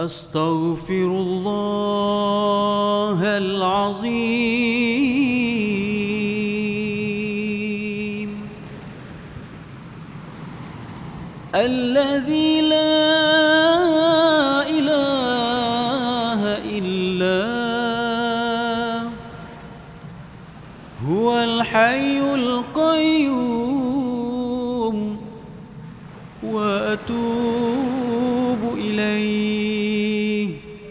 أستغفر الله العظيم الذي لا إله إلا هو الحي القيوم وأتوب إليه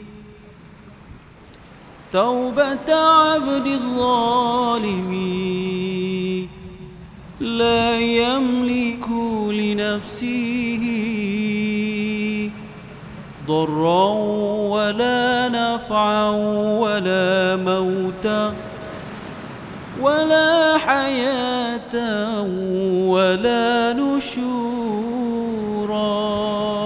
توبة عبد الظالم لا يملك لنفسه ضرا ولا نفعا ولا موتا ولا حياة ولا نشورا.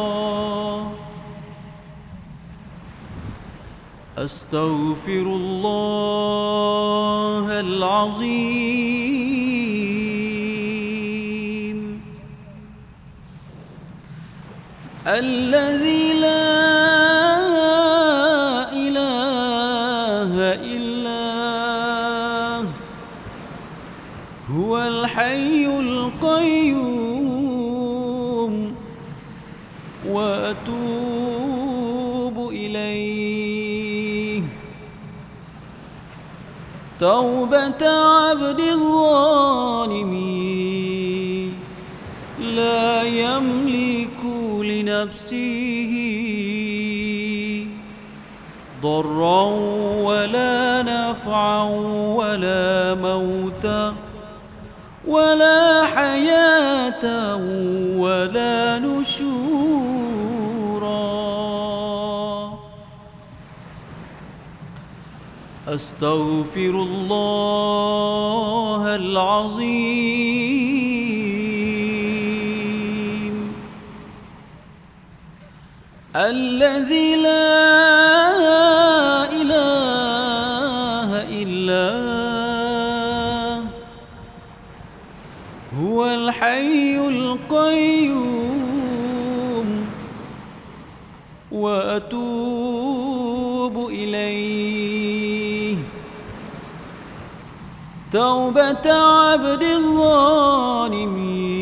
أستغفر الله العظيم الذي لا إله إلا هو الحي القيوم وأتوب إليه توبة عبد الظالم لا يملك لنفسه ضرا ولا نفعا ولا موتا ولا حياة ولا نشورا. أستغفر الله العظيم الذي لا إله إلا هو الحي القيوم وأتوب إليه توبة عبد الظالم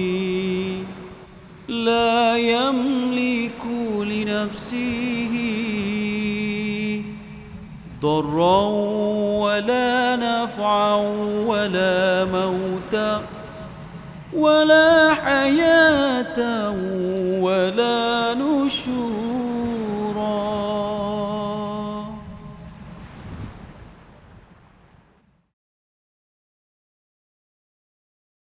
لا يملك لنفسه ضرا ولا نفعا ولا موتا ولا حياة ولا نشورا.